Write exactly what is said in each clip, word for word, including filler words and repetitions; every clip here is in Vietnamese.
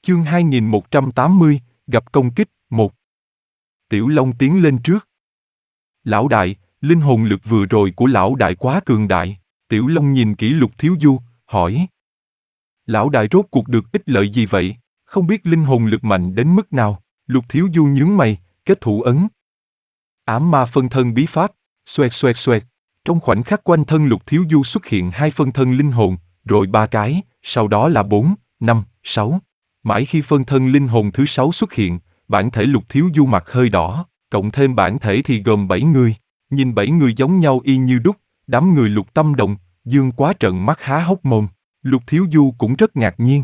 Chương hai nghìn một trăm tám mươi, gặp công kích, một. Tiểu Long tiến lên trước. Lão đại, linh hồn lực vừa rồi của lão đại quá cường đại. Tiểu Long nhìn kỹ Lục Thiếu Du, hỏi. Lão đại rốt cuộc được ích lợi gì vậy? Không biết linh hồn lực mạnh đến mức nào? Lục Thiếu Du nhướng mày, kết thủ ấn. Ám ma phân thân bí pháp, xoẹt xoẹt xoẹt. Trong khoảnh khắc quanh thân Lục Thiếu Du xuất hiện hai phân thân linh hồn, rồi ba cái, sau đó là bốn, năm, sáu. Mãi khi phân thân linh hồn thứ sáu xuất hiện, bản thể Lục Thiếu Du mặt hơi đỏ, cộng thêm bản thể thì gồm bảy người. Nhìn bảy người giống nhau y như đúc, đám người Lục Tâm Đồng, Dương Quá trợn mắt há hốc mồm. Lục Thiếu Du cũng rất ngạc nhiên.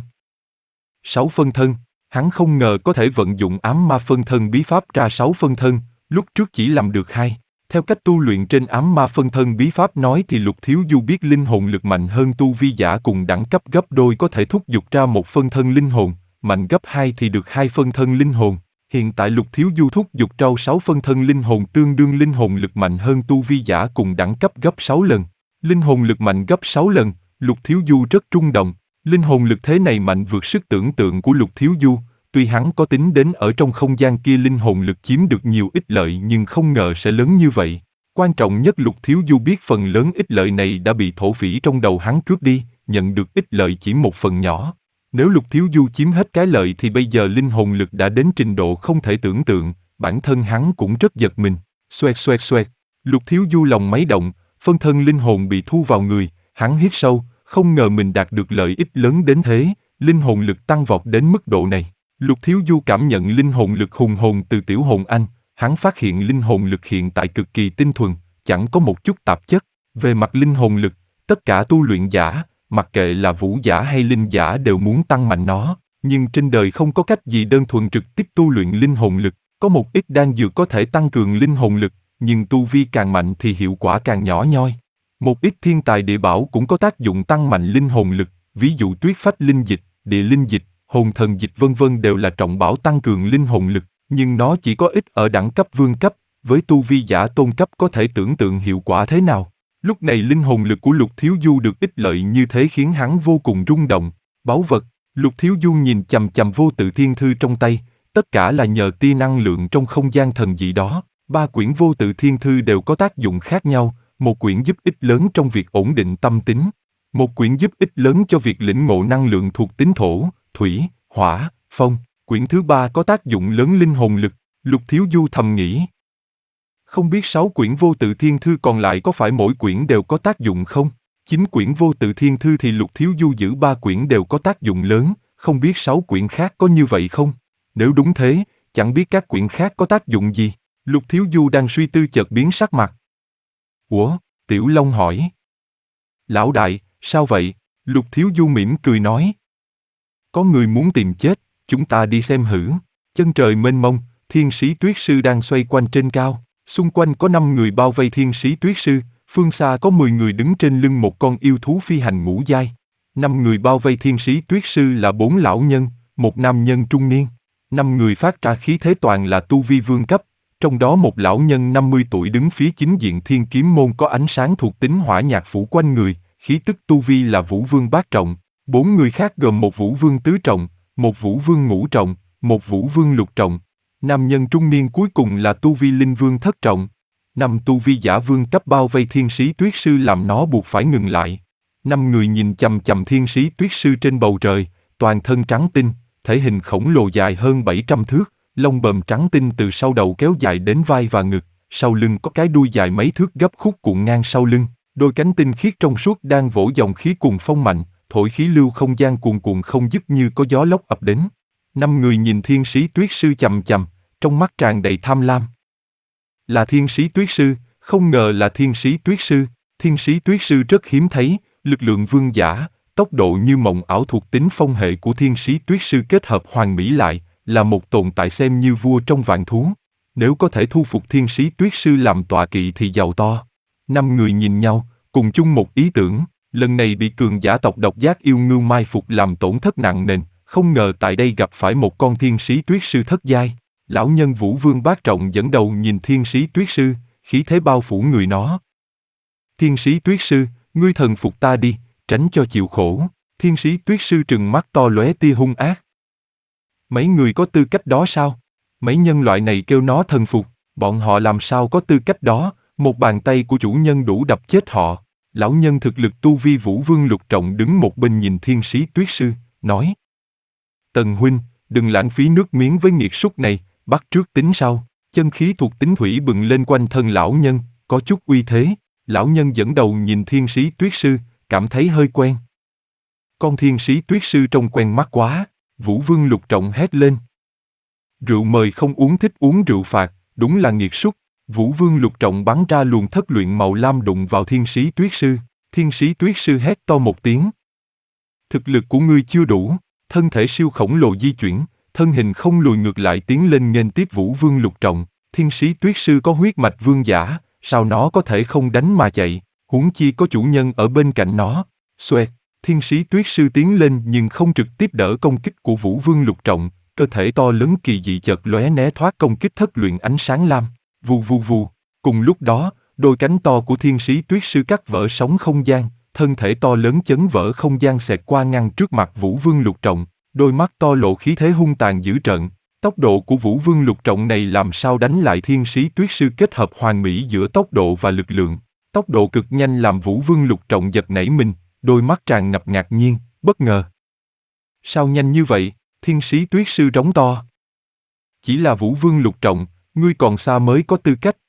Sáu phân thân, hắn không ngờ có thể vận dụng ám ma phân thân bí pháp ra sáu phân thân, lúc trước chỉ làm được hai. Theo cách tu luyện trên ám ma phân thân bí pháp nói thì Lục Thiếu Du biết linh hồn lực mạnh hơn tu vi giả cùng đẳng cấp gấp đôi có thể thúc giục ra một phân thân linh hồn, mạnh gấp hai thì được hai phân thân linh hồn. Hiện tại Lục Thiếu Du thúc giục trao sáu phân thân linh hồn tương đương linh hồn lực mạnh hơn tu vi giả cùng đẳng cấp gấp sáu lần. Linh hồn lực mạnh gấp sáu lần, Lục Thiếu Du rất rung động. Linh hồn lực thế này mạnh vượt sức tưởng tượng của Lục Thiếu Du. Tuy hắn có tính đến ở trong không gian kia linh hồn lực chiếm được nhiều ích lợi nhưng không ngờ sẽ lớn như vậy. Quan trọng nhất Lục Thiếu Du biết phần lớn ích lợi này đã bị thổ phỉ trong đầu hắn cướp đi, nhận được ích lợi chỉ một phần nhỏ. Nếu Lục Thiếu Du chiếm hết cái lợi thì bây giờ linh hồn lực đã đến trình độ không thể tưởng tượng, bản thân hắn cũng rất giật mình. Xoẹt xoẹt xoẹt, Lục Thiếu Du lòng máy động, phân thân linh hồn bị thu vào người, hắn hít sâu, không ngờ mình đạt được lợi ích lớn đến thế, linh hồn lực tăng vọt đến mức độ này. Lục Thiếu Du cảm nhận linh hồn lực hùng hồn từ tiểu hồn anh, hắn phát hiện linh hồn lực hiện tại cực kỳ tinh thuần, chẳng có một chút tạp chất. Về mặt linh hồn lực, tất cả tu luyện giả, mặc kệ là vũ giả hay linh giả đều muốn tăng mạnh nó, nhưng trên đời không có cách gì đơn thuần trực tiếp tu luyện linh hồn lực, có một ít đan dược có thể tăng cường linh hồn lực, nhưng tu vi càng mạnh thì hiệu quả càng nhỏ nhoi. Một ít thiên tài địa bảo cũng có tác dụng tăng mạnh linh hồn lực, ví dụ tuyết phách linh dịch, địa linh dịch, hồn thần dịch vân vân đều là trọng bảo tăng cường linh hồn lực, nhưng nó chỉ có ích ở đẳng cấp vương cấp, với tu vi giả tôn cấp có thể tưởng tượng hiệu quả thế nào. Lúc này linh hồn lực của Lục Thiếu Du được ích lợi như thế khiến hắn vô cùng rung động. Báu vật, Lục Thiếu Du nhìn chằm chằm vô tự thiên thư trong tay, tất cả là nhờ tia năng lượng trong không gian thần dị đó. Ba quyển vô tự thiên thư đều có tác dụng khác nhau, một quyển giúp ích lớn trong việc ổn định tâm tính, một quyển giúp ích lớn cho việc lĩnh ngộ năng lượng thuộc tính thổ, thủy, hỏa, phong, quyển thứ ba có tác dụng lớn linh hồn lực. Lục Thiếu Du thầm nghĩ. Không biết sáu quyển vô tự thiên thư còn lại có phải mỗi quyển đều có tác dụng không? Chín quyển vô tự thiên thư thì Lục Thiếu Du giữ ba quyển đều có tác dụng lớn, không biết sáu quyển khác có như vậy không? Nếu đúng thế, chẳng biết các quyển khác có tác dụng gì. Lục Thiếu Du đang suy tư chợt biến sắc mặt. Ủa? Tiểu Long hỏi. Lão đại, sao vậy? Lục Thiếu Du mỉm cười nói. Có người muốn tìm chết, chúng ta đi xem hử. Chân trời mênh mông, Thiên Sĩ Tuyết Sư đang xoay quanh trên cao. Xung quanh có năm người bao vây Thiên Sĩ Tuyết Sư, phương xa có mười người đứng trên lưng một con yêu thú phi hành ngũ giai. Năm người bao vây Thiên Sĩ Tuyết Sư là bốn lão nhân, một nam nhân trung niên. Năm người phát ra khí thế toàn là tu vi vương cấp, trong đó một lão nhân năm mươi tuổi đứng phía chính diện Thiên Kiếm Môn có ánh sáng thuộc tính hỏa nhạt phủ quanh người, khí tức tu vi là Vũ Vương bát trọng. Bốn người khác gồm một Vũ Vương tứ trọng, một Vũ Vương ngũ trọng, một Vũ Vương lục trọng. Nam nhân trung niên cuối cùng là tu vi Linh Vương thất trọng. Năm tu vi giả vương cấp bao vây Thiên Sĩ Tuyết Sư làm nó buộc phải ngừng lại. Năm người nhìn chằm chằm Thiên Sĩ Tuyết Sư trên bầu trời, toàn thân trắng tinh, thể hình khổng lồ dài hơn bảy trăm thước, lông bờm trắng tinh từ sau đầu kéo dài đến vai và ngực, sau lưng có cái đuôi dài mấy thước gấp khúc cuộn ngang sau lưng, đôi cánh tinh khiết trong suốt đang vỗ dòng khí cuồng phong mạnh, thổi khí lưu không gian cuồn cuộn không dứt như có gió lốc ập đến. Năm người nhìn Thiên Sĩ Tuyết Sư chằm chằm, trong mắt tràn đầy tham lam. Là Thiên Sĩ Tuyết Sư, không ngờ là Thiên Sĩ Tuyết Sư. Thiên Sĩ Tuyết Sư rất hiếm thấy, lực lượng vương giả, tốc độ như mộng ảo thuộc tính phong hệ của Thiên Sĩ Tuyết Sư kết hợp hoàn mỹ lại, là một tồn tại xem như vua trong vạn thú. Nếu có thể thu phục Thiên Sĩ Tuyết Sư làm tọa kỵ thì giàu to. Năm người nhìn nhau, cùng chung một ý tưởng, lần này bị cường giả tộc độc giác yêu ngưu mai phục làm tổn thất nặng nề, không ngờ tại đây gặp phải một con Thiên Sĩ Tuyết Sư thất giai. Lão nhân Vũ Vương bát trọng dẫn đầu nhìn Thiên Sĩ Tuyết Sư, khí thế bao phủ người nó. Thiên Sĩ Tuyết Sư, ngươi thần phục ta đi, tránh cho chịu khổ. Thiên Sĩ Tuyết Sư trừng mắt to lóe tia hung ác. Mấy người có tư cách đó sao? Mấy nhân loại này kêu nó thần phục, bọn họ làm sao có tư cách đó, một bàn tay của chủ nhân đủ đập chết họ. Lão nhân thực lực tu vi Vũ Vương Lục Trọng đứng một bên nhìn Thiên Sĩ Tuyết Sư, nói. Tần huynh, đừng lãng phí nước miếng với nghiệt súc này, bắt trước tính sau. Chân khí thuộc tính thủy bừng lên quanh thân lão nhân, có chút uy thế. Lão nhân dẫn đầu nhìn Thiên Sĩ Tuyết Sư, cảm thấy hơi quen. Con Thiên Sĩ Tuyết Sư trông quen mắt quá, Vũ Vương Lục Trọng hét lên. Rượu mời không uống, thích uống rượu phạt, đúng là nghiệt súc. Vũ Vương Lục Trọng bắn ra luồng thất luyện màu lam đụng vào Thiên Sĩ Tuyết Sư. Thiên Sĩ Tuyết Sư hét to một tiếng. Thực lực của ngươi chưa đủ, thân thể siêu khổng lồ di chuyển, thân hình không lùi ngược lại tiến lên nghênh tiếp Vũ Vương Lục Trọng. Thiên Sĩ Tuyết Sư có huyết mạch vương giả, sao nó có thể không đánh mà chạy, huống chi có chủ nhân ở bên cạnh nó. Xoẹt, Thiên Sĩ Tuyết Sư tiến lên nhưng không trực tiếp đỡ công kích của Vũ Vương Lục Trọng, cơ thể to lớn kỳ dị chợt lóe né thoát công kích thất luyện ánh sáng lam. Vù vù vù, cùng lúc đó, đôi cánh to của Thiên Sĩ Tuyết Sư cắt vỡ sóng không gian, thân thể to lớn chấn vỡ không gian xẹt qua ngăn trước mặt Vũ Vương Lục Trọng, đôi mắt to lộ khí thế hung tàn dữ tợn. Tốc độ của Vũ Vương Lục Trọng này làm sao đánh lại Thiên Sĩ Tuyết Sư kết hợp hoàn mỹ giữa tốc độ và lực lượng. Tốc độ cực nhanh làm Vũ Vương Lục Trọng giật nảy mình, đôi mắt tràn ngập ngạc nhiên, bất ngờ. Sao nhanh như vậy? Thiên Sĩ Tuyết Sư rống to. Chỉ là Vũ Vương Lục Trọng, ngươi còn xa mới có tư cách,